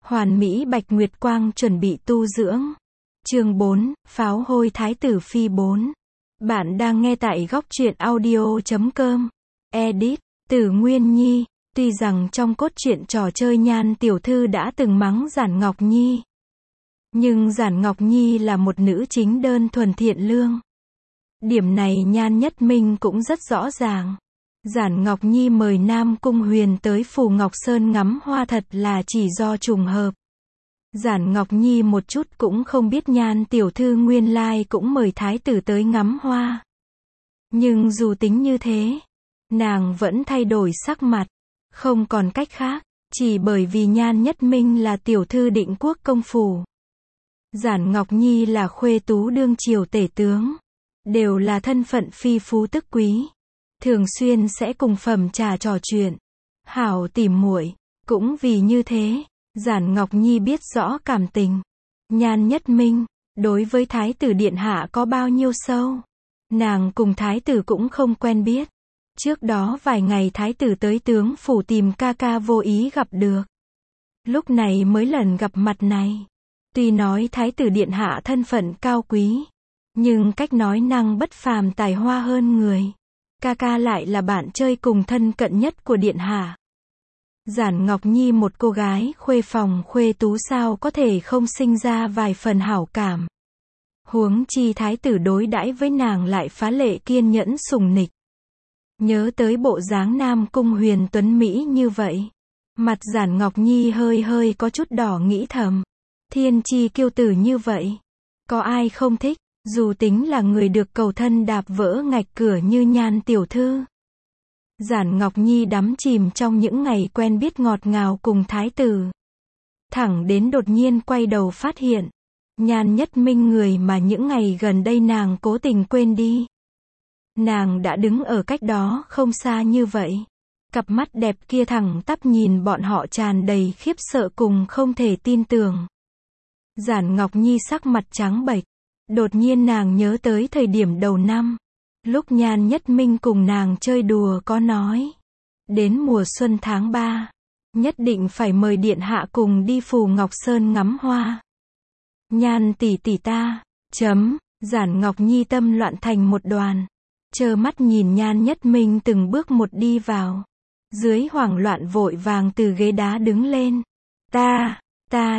Hoàn Mỹ Bạch Nguyệt Quang chuẩn bị tu dưỡng. Chương 4, Pháo hôi Thái tử Phi 4. Bạn đang nghe tại góc truyện audio.com. Edit, Tử Nguyên Nhi. Tuy rằng trong cốt truyện trò chơi Nhan tiểu thư đã từng mắng Giản Ngọc Nhi, nhưng Giản Ngọc Nhi là một nữ chính đơn thuần thiện lương. Điểm này Nhan Nhất Minh cũng rất rõ ràng. Giản Ngọc Nhi mời Nam Cung Huyền tới Phù Ngọc Sơn ngắm hoa thật là chỉ do trùng hợp. Giản Ngọc Nhi một chút cũng không biết Nhan tiểu thư nguyên lai cũng mời thái tử tới ngắm hoa. Nhưng dù tính như thế, nàng vẫn thay đổi sắc mặt. Không còn cách khác, chỉ bởi vì Nhan Nhất Minh là tiểu thư Định Quốc công phủ. Giản Ngọc Nhi là khuê tú đương triều tể tướng, đều là thân phận phi phú tức quý, thường xuyên sẽ cùng phẩm trà trò chuyện, hảo tỉ muội. Cũng vì như thế, Giản Ngọc Nhi biết rõ cảm tình Nhan Nhất Minh đối với thái tử điện hạ có bao nhiêu sâu. Nàng cùng thái tử cũng không quen biết. Trước đó vài ngày thái tử tới tướng phủ tìm ca ca vô ý gặp được. Lúc này mới lần gặp mặt này. Tuy nói thái tử điện hạ thân phận cao quý, nhưng cách nói năng bất phàm, tài hoa hơn người. Ca ca lại là bạn chơi cùng thân cận nhất của điện hạ. Giản Ngọc Nhi một cô gái khuê phòng khuê tú sao có thể không sinh ra vài phần hảo cảm. Huống chi thái tử đối đãi với nàng lại phá lệ kiên nhẫn sủng nịch. Nhớ tới bộ dáng Nam Cung Huyền tuấn mỹ như vậy, mặt Giản Ngọc Nhi hơi hơi có chút đỏ, nghĩ thầm, thiên chi kiêu tử như vậy, có ai không thích, dù tính là người được cầu thân đạp vỡ ngạch cửa như Nhan tiểu thư. Giản Ngọc Nhi đắm chìm trong những ngày quen biết ngọt ngào cùng thái tử. Thẳng đến đột nhiên quay đầu phát hiện, Nhan Nhất Minh, người mà những ngày gần đây nàng cố tình quên đi. Nàng đã đứng ở cách đó không xa như vậy. Cặp mắt đẹp kia thẳng tắp nhìn bọn họ tràn đầy khiếp sợ cùng không thể tin tưởng. Giản Ngọc Nhi sắc mặt trắng bệch. Đột nhiên nàng nhớ tới thời điểm đầu năm. Lúc Nhan Nhất Minh cùng nàng chơi đùa có nói. Đến mùa xuân tháng 3. Nhất định phải mời điện hạ cùng đi Phù Ngọc Sơn ngắm hoa. Nhan tỷ tỷ ta. Giản Ngọc Nhi tâm loạn thành một đoàn. Trơ mắt nhìn Nhan Nhất Minh từng bước một đi vào. Dưới hoảng loạn vội vàng từ ghế đá đứng lên. Ta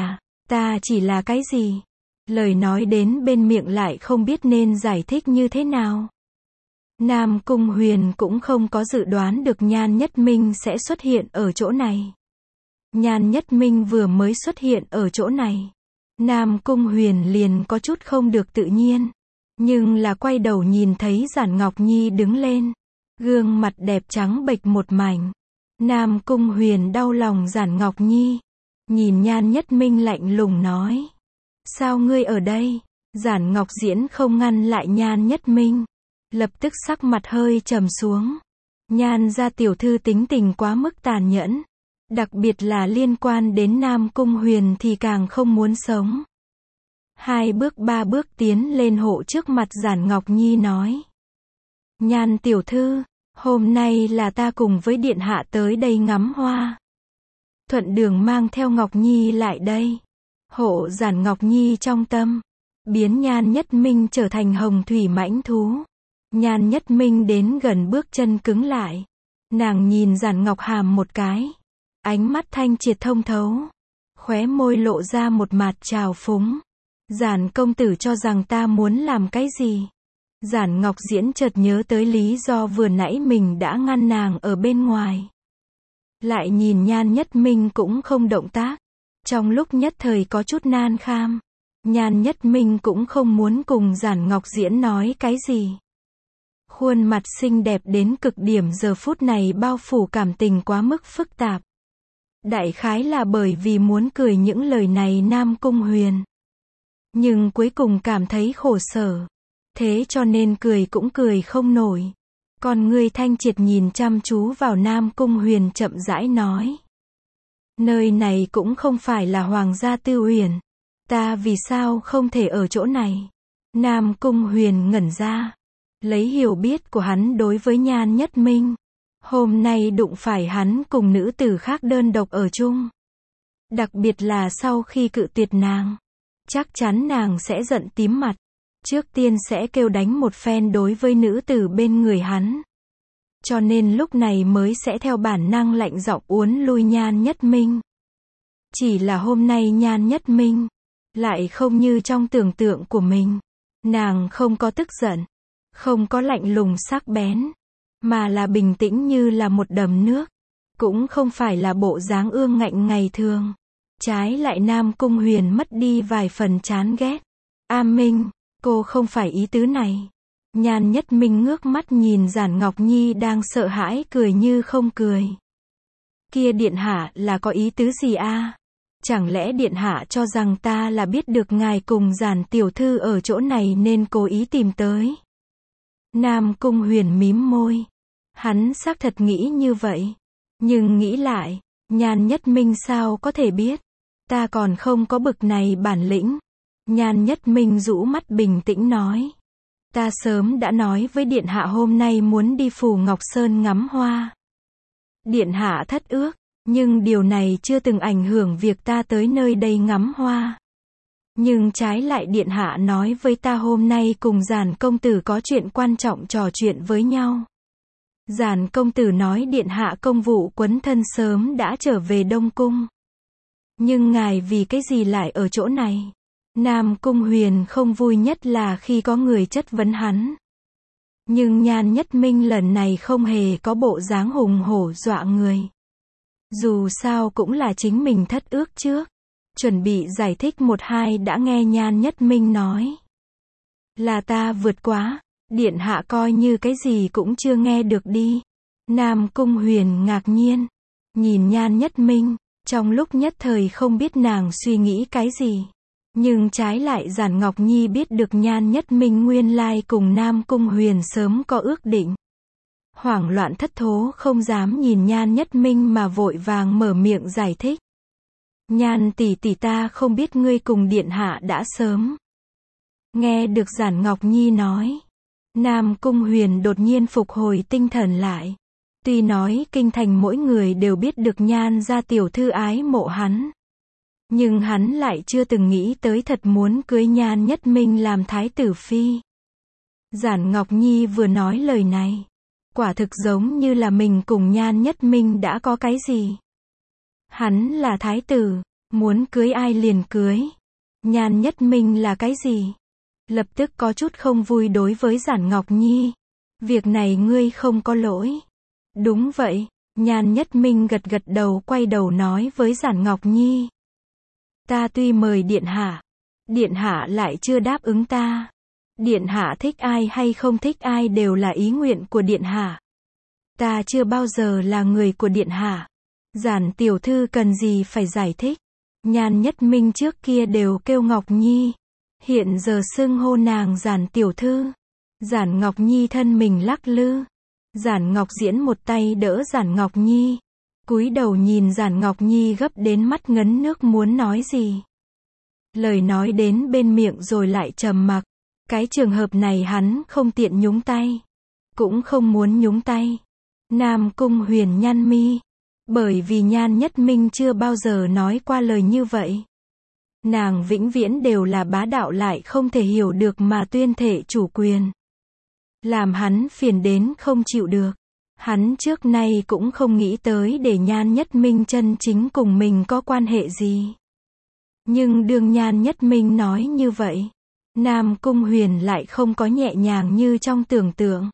chỉ là cái gì? Lời nói đến bên miệng lại không biết nên giải thích như thế nào. Nam Cung Huyền cũng không có dự đoán được Nhan Nhất Minh sẽ xuất hiện ở chỗ này. Nhan Nhất Minh vừa mới xuất hiện ở chỗ này, Nam Cung Huyền liền có chút không được tự nhiên. Nhưng là quay đầu nhìn thấy Giản Ngọc Nhi đứng lên, gương mặt đẹp trắng bệch một mảnh. Nam Cung Huyền đau lòng Giản Ngọc Nhi, nhìn Nhan Nhất Minh lạnh lùng nói: sao ngươi ở đây? Giản Ngọc Diễn không ngăn lại Nhan Nhất Minh, lập tức sắc mặt hơi trầm xuống. Nhan gia tiểu thư tính tình quá mức tàn nhẫn, đặc biệt là liên quan đến Nam Cung Huyền thì càng không muốn sống. 2 bước 3 bước tiến lên hộ trước mặt Giản Ngọc Nhi nói: Nhan tiểu thư, hôm nay là ta cùng với điện hạ tới đây ngắm hoa. Thuận đường mang theo Ngọc Nhi lại đây. Hộ Giản Ngọc Nhi trong tâm, biến Nhan Nhất Minh trở thành hồng thủy mãnh thú. Nhan Nhất Minh đến gần bước chân cứng lại. Nàng nhìn Giản Ngọc Hàm một cái, ánh mắt thanh triệt thông thấu, khóe môi lộ ra một mạt trào phúng. Giản công tử cho rằng ta muốn làm cái gì? Giản Ngọc Diễn chợt nhớ tới lý do vừa nãy mình đã ngăn nàng ở bên ngoài. Lại nhìn Nhan Nhất Minh cũng không động tác. Trong lúc nhất thời có chút nan kham. Nhan Nhất Minh cũng không muốn cùng Giản Ngọc Diễn nói cái gì. Khuôn mặt xinh đẹp đến cực điểm giờ phút này bao phủ cảm tình quá mức phức tạp. Đại khái là bởi vì muốn cười những lời này Nam Cung Huyền, nhưng cuối cùng cảm thấy khổ sở. Thế cho nên cười cũng cười không nổi. Con ngươi thanh triệt nhìn chăm chú vào Nam Cung Huyền chậm rãi nói: nơi này cũng không phải là Hoàng gia Tư Uyển. Ta vì sao không thể ở chỗ này? Nam Cung Huyền ngẩn ra. Lấy hiểu biết của hắn đối với Nhan Nhất Minh, hôm nay đụng phải hắn cùng nữ tử khác đơn độc ở chung. Đặc biệt là sau khi cự tuyệt nàng. Chắc chắn nàng sẽ giận tím mặt. Trước tiên sẽ kêu đánh một phen đối với nữ tử bên người hắn. Cho nên lúc này mới sẽ theo bản năng lạnh giọng uốn lui Nhan Nhất Minh. Chỉ là hôm nay Nhan Nhất Minh lại không như trong tưởng tượng của mình. Nàng không có tức giận, không có lạnh lùng sắc bén, mà là bình tĩnh như là một đầm nước. Cũng không phải là bộ dáng ương ngạnh ngày thường. Trái lại Nam Cung Huyền mất đi vài phần chán ghét. A Minh, cô không phải ý tứ này. Nhan Nhất Minh ngước mắt nhìn Giản Ngọc Nhi đang sợ hãi cười như không cười. Kia điện hạ là có ý tứ gì a? Chẳng lẽ điện hạ cho rằng ta là biết được ngài cùng Giản tiểu thư ở chỗ này nên cố ý tìm tới? Nam Cung Huyền mím môi. Hắn xác thật nghĩ như vậy. Nhưng nghĩ lại, Nhan Nhất Minh sao có thể biết? Ta còn không có bực này bản lĩnh. Nhan Nhất Minh rũ mắt bình tĩnh nói. Ta sớm đã nói với điện hạ hôm nay muốn đi Phù Ngọc Sơn ngắm hoa. Điện hạ thất ước, nhưng điều này chưa từng ảnh hưởng việc ta tới nơi đây ngắm hoa. Nhưng trái lại điện hạ nói với ta hôm nay cùng Giản công tử có chuyện quan trọng trò chuyện với nhau. Giản công tử nói điện hạ công vụ quấn thân sớm đã trở về Đông Cung. Nhưng ngài vì cái gì lại ở chỗ này? Nam Cung Huyền không vui nhất là khi có người chất vấn hắn. Nhưng Nhan Nhất Minh lần này không hề có bộ dáng hùng hổ dọa người. Dù sao cũng là chính mình thất ước trước. Chuẩn bị giải thích một hai đã nghe Nhan Nhất Minh nói. Là ta vượt quá, điện hạ coi như cái gì cũng chưa nghe được đi. Nam Cung Huyền ngạc nhiên, nhìn Nhan Nhất Minh, trong lúc nhất thời không biết nàng suy nghĩ cái gì. Nhưng trái lại Giản Ngọc Nhi biết được Nhan Nhất Minh nguyên lai cùng Nam Cung Huyền sớm có ước định. Hoảng loạn thất thố không dám nhìn Nhan Nhất Minh mà vội vàng mở miệng giải thích. Nhan tỷ tỷ ta không biết ngươi cùng điện hạ đã sớm. Nghe được Giản Ngọc Nhi nói. Nam Cung Huyền đột nhiên phục hồi tinh thần lại. Tuy nói kinh thành mỗi người đều biết được Nhan gia tiểu thư ái mộ hắn. Nhưng hắn lại chưa từng nghĩ tới thật muốn cưới Nhan Nhất Minh làm thái tử phi. Giản Ngọc Nhi vừa nói lời này. Quả thực giống như là mình cùng Nhan Nhất Minh đã có cái gì. Hắn là thái tử, muốn cưới ai liền cưới. Nhan Nhất Minh là cái gì? Lập tức có chút không vui đối với Giản Ngọc Nhi. Việc này ngươi không có lỗi. Đúng vậy, Nhan Nhất Minh gật gật đầu quay đầu nói với Giản Ngọc Nhi. Ta tuy mời điện hạ lại chưa đáp ứng ta. Điện hạ thích ai hay không thích ai đều là ý nguyện của điện hạ. Ta chưa bao giờ là người của điện hạ. Giản tiểu thư cần gì phải giải thích. Nhan Nhất Minh trước kia đều kêu Ngọc Nhi. Hiện giờ xưng hô nàng Giản tiểu thư. Giản Ngọc Nhi thân mình lắc lư. Giản Ngọc Diễn một tay đỡ Giản Ngọc Nhi. Cúi đầu nhìn Giản Ngọc Nhi gấp đến mắt ngấn nước muốn nói gì. Lời nói đến bên miệng rồi lại trầm mặc. Cái trường hợp này hắn không tiện nhúng tay. Cũng không muốn nhúng tay. Nam Cung Huyền nhăn mi. Bởi vì Nhan Nhất Minh chưa bao giờ nói qua lời như vậy. Nàng vĩnh viễn đều là bá đạo lại không thể hiểu được mà tuyên thệ chủ quyền. Làm hắn phiền đến không chịu được. Hắn trước nay cũng không nghĩ tới để Nhan Nhất Minh chân chính cùng mình có quan hệ gì. Nhưng đương Nhan Nhất Minh nói như vậy, Nam Cung Huyền lại không có nhẹ nhàng như trong tưởng tượng.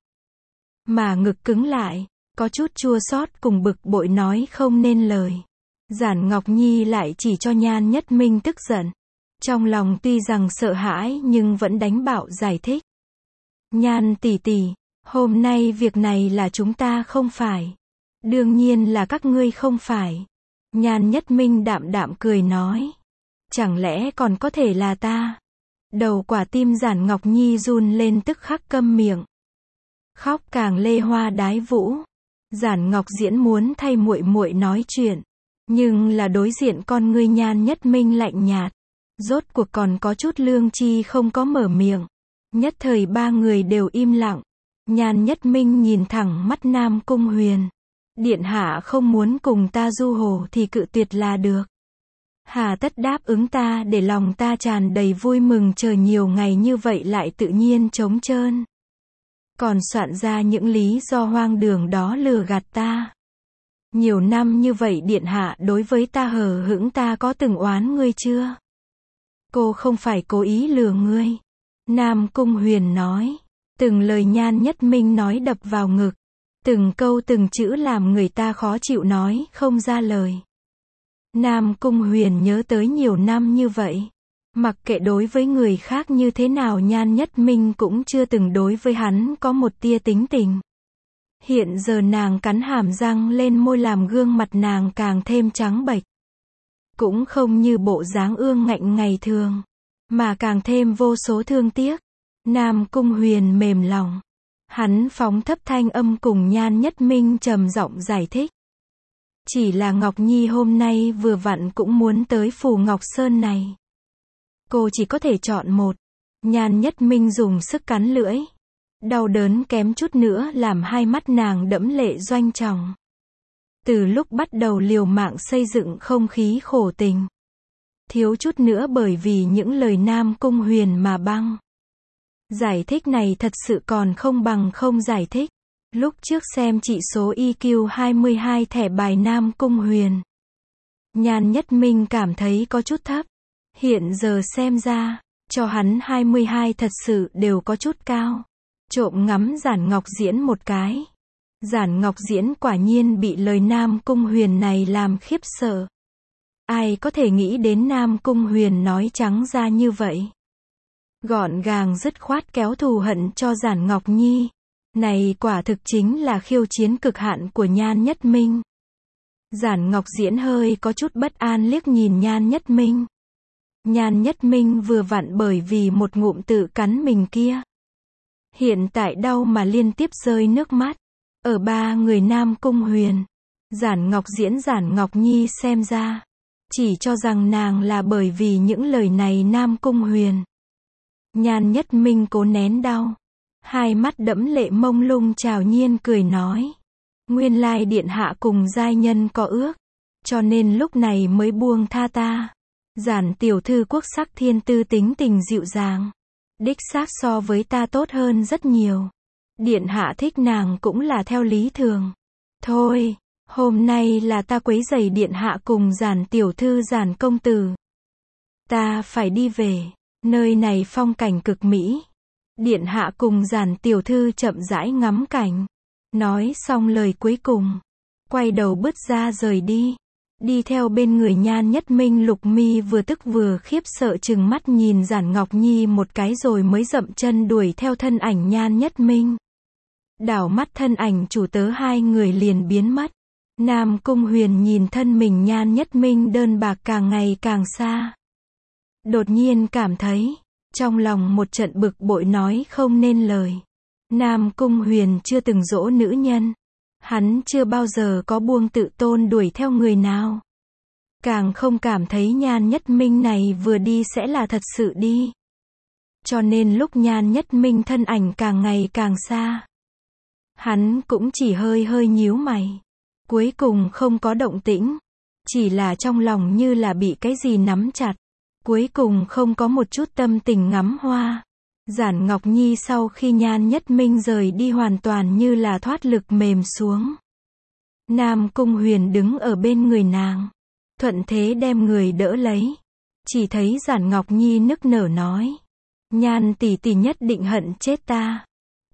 Mà ngực cứng lại, có chút chua xót cùng bực bội nói không nên lời. Giản Ngọc Nhi lại chỉ cho Nhan Nhất Minh tức giận. Trong lòng tuy rằng sợ hãi nhưng vẫn đánh bạo giải thích. Nhan tỷ tỷ, hôm nay việc này là chúng ta không phải. Đương nhiên là các ngươi không phải. Nhan Nhất Minh đạm đạm cười nói. Chẳng lẽ còn có thể là ta? Đầu quả tim Giản Ngọc Nhi run lên tức khắc câm miệng. Khóc càng lê hoa đái vũ. Giản Ngọc Diễn muốn thay muội muội nói chuyện. Nhưng là đối diện con ngươi Nhan Nhất Minh lạnh nhạt. Rốt cuộc còn có chút lương tri không có mở miệng. Nhất thời ba người đều im lặng. Nhan Nhất Minh nhìn thẳng mắt Nam Cung Huyền. Điện hạ không muốn cùng ta du hồ thì cự tuyệt là được. Hà tất đáp ứng ta để lòng ta tràn đầy vui mừng chờ nhiều ngày như vậy lại tự nhiên trống trơn. Còn soạn ra những lý do hoang đường đó lừa gạt ta. Nhiều năm như vậy điện hạ đối với ta hờ hững, ta có từng oán ngươi chưa? Cô không phải cố ý lừa ngươi. Nam Cung Huyền nói. Từng lời Nhan Nhất Minh nói đập vào ngực. Từng câu từng chữ làm người ta khó chịu nói không ra lời. Nam Cung Huyền nhớ tới nhiều năm như vậy. Mặc kệ đối với người khác như thế nào Nhan Nhất Minh cũng chưa từng đối với hắn có một tia tính tình. Hiện giờ nàng cắn hàm răng lên môi làm gương mặt nàng càng thêm trắng bệch. Cũng không như bộ dáng ương ngạnh ngày thường, mà càng thêm vô số thương tiếc. Nam Cung Huyền mềm lòng. Hắn phóng thấp thanh âm cùng Nhan Nhất Minh trầm giọng giải thích. Chỉ là Ngọc Nhi hôm nay vừa vặn cũng muốn tới phủ Ngọc Sơn này. Cô chỉ có thể chọn một. Nhan Nhất Minh dùng sức cắn lưỡi. Đau đớn kém chút nữa làm hai mắt nàng đẫm lệ doanh trọng. Từ lúc bắt đầu liều mạng xây dựng không khí khổ tình. Thiếu chút nữa bởi vì những lời Nam Cung Huyền mà băng. Giải thích này thật sự còn không bằng không giải thích. Lúc trước xem chỉ số EQ 22 thẻ bài Nam Cung Huyền. Nhan Nhất Minh cảm thấy có chút thấp. Hiện giờ xem ra, cho hắn 22 thật sự đều có chút cao. Trộm ngắm Giản Ngọc Diễn một cái. Giản Ngọc Diễn quả nhiên bị lời Nam Cung Huyền này làm khiếp sợ. Ai có thể nghĩ đến Nam Cung Huyền nói trắng ra như vậy. Gọn gàng dứt khoát kéo thù hận cho Giản Ngọc Nhi. Này quả thực chính là khiêu chiến cực hạn của Nhan Nhất Minh. Giản Ngọc Diễn hơi có chút bất an liếc nhìn Nhan Nhất Minh. Nhan Nhất Minh vừa vặn bởi vì một ngụm tự cắn mình kia. Hiện tại đau mà liên tiếp rơi nước mắt. Ở ba người Nam Cung Huyền, Giản Ngọc Diễn Giản Ngọc Nhi xem ra. Chỉ cho rằng nàng là bởi vì những lời này Nam Cung Huyền. Nhan Nhất Minh cố nén đau. Hai mắt đẫm lệ mông lung trào nhiên cười nói. Nguyên lai điện hạ cùng giai nhân có ước. Cho nên lúc này mới buông tha ta. Giản tiểu thư quốc sắc thiên tư tính tình dịu dàng. Đích xác so với ta tốt hơn rất nhiều. Điện hạ thích nàng cũng là theo lý thường. Thôi, hôm nay là ta quấy rầy điện hạ cùng Giản tiểu thư Giản công tử. Ta phải đi về, nơi này phong cảnh cực mỹ. Điện hạ cùng Giản tiểu thư chậm rãi ngắm cảnh. Nói xong lời cuối cùng, quay đầu bước ra rời đi. Đi theo bên người Nhan Nhất Minh Lục Mi vừa tức vừa khiếp sợ chừng mắt nhìn Giản Ngọc Nhi một cái rồi mới dậm chân đuổi theo thân ảnh Nhan Nhất Minh. Đảo mắt thân ảnh chủ tớ hai người liền biến mất. Nam Cung Huyền nhìn thân mình Nhan Nhất Minh đơn bạc càng ngày càng xa. Đột nhiên cảm thấy, trong lòng một trận bực bội nói không nên lời. Nam Cung Huyền chưa từng dỗ nữ nhân. Hắn chưa bao giờ có buông tự tôn đuổi theo người nào. Càng không cảm thấy Nhan Nhất Minh này vừa đi sẽ là thật sự đi. Cho nên lúc Nhan Nhất Minh thân ảnh càng ngày càng xa, hắn cũng chỉ hơi hơi nhíu mày. Cuối cùng không có động tĩnh. Chỉ là trong lòng như là bị cái gì nắm chặt. Cuối cùng không có một chút tâm tình ngắm hoa. Giản Ngọc Nhi sau khi Nhan Nhất Minh rời đi hoàn toàn như là thoát lực mềm xuống. Nam Cung Huyền đứng ở bên người nàng. Thuận thế đem người đỡ lấy. Chỉ thấy Giản Ngọc Nhi nức nở nói. Nhan tỷ tỷ nhất định hận chết ta.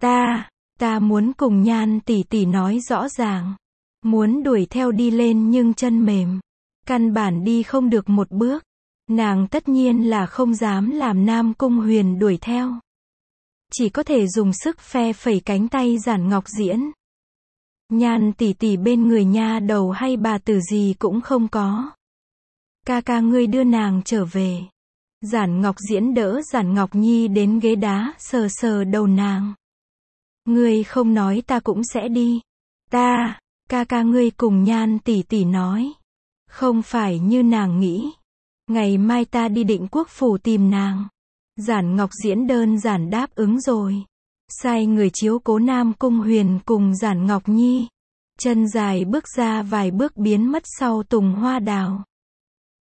Ta muốn cùng Nhan tỷ tỷ nói rõ ràng. Muốn đuổi theo đi lên nhưng chân mềm. Căn bản đi không được một bước. Nàng tất nhiên là không dám làm Nam Cung Huyền đuổi theo. Chỉ có thể dùng sức phe phẩy cánh tay Giản Ngọc Diễn. Nhan tỷ tỷ bên người nha đầu hay bà tử gì cũng không có. Ca ca ngươi đưa nàng trở về. Giản Ngọc Diễn đỡ Giản Ngọc Nhi đến ghế đá sờ sờ đầu nàng. Ngươi không nói ta cũng sẽ đi. Ca ca ngươi cùng Nhan tỷ tỷ nói. Không phải như nàng nghĩ. Ngày mai ta đi Định Quốc phủ tìm nàng. Giản Ngọc Diễn đơn giản đáp ứng rồi. Sai người chiếu cố Nam Cung Huyền cùng Giản Ngọc Nhi. Chân dài bước ra vài bước biến mất sau tùng hoa đào.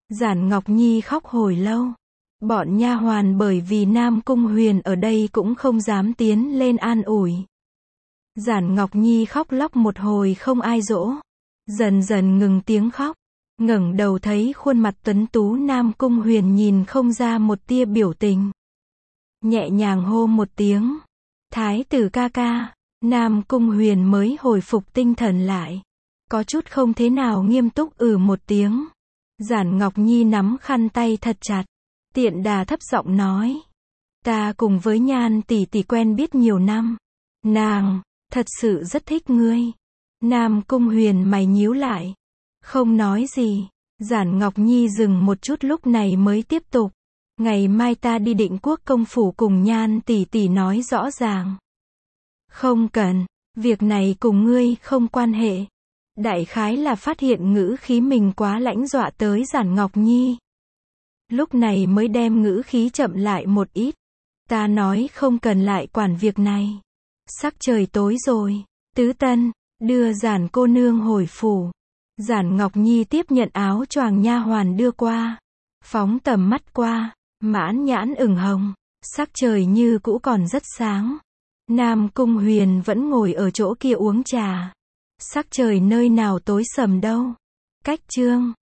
Giản Ngọc Nhi khóc hồi lâu. Bọn nha hoàn bởi vì Nam Cung Huyền ở đây cũng không dám tiến lên an ủi. Giản Ngọc Nhi khóc lóc một hồi không ai dỗ. Dần dần ngừng tiếng khóc. Ngẩng đầu thấy khuôn mặt tuấn tú Nam Cung Huyền nhìn không ra một tia biểu tình. Nhẹ nhàng hô một tiếng. Thái tử ca ca. Nam Cung Huyền mới hồi phục tinh thần lại. Có chút không thế nào nghiêm túc một tiếng. Giản Ngọc Nhi nắm khăn tay thật chặt. Tiện đà thấp giọng nói. Ta cùng với Nhan tỷ tỷ quen biết nhiều năm. Nàng, thật sự rất thích ngươi. Nam Cung Huyền mày nhíu lại. Không nói gì. Giản Ngọc Nhi dừng một chút lúc này mới tiếp tục. Ngày mai ta đi Định Quốc công phủ cùng Nhan tỷ tỷ nói rõ ràng. Không cần, việc này cùng ngươi không quan hệ. Đại khái là phát hiện ngữ khí mình quá lãnh dọa tới Giản Ngọc Nhi. Lúc này mới đem ngữ khí chậm lại một ít. Ta nói không cần lại quản việc này. Sắc trời tối rồi. Tứ Tân, đưa Giản cô nương hồi phủ. Giản Ngọc Nhi tiếp nhận áo choàng nha hoàn đưa qua. Phóng tầm mắt qua, mãn nhãn ửng hồng. Sắc trời như cũ còn rất sáng. Nam Cung Huyền vẫn ngồi ở chỗ kia uống trà. Sắc trời nơi nào tối sầm đâu. Cách chương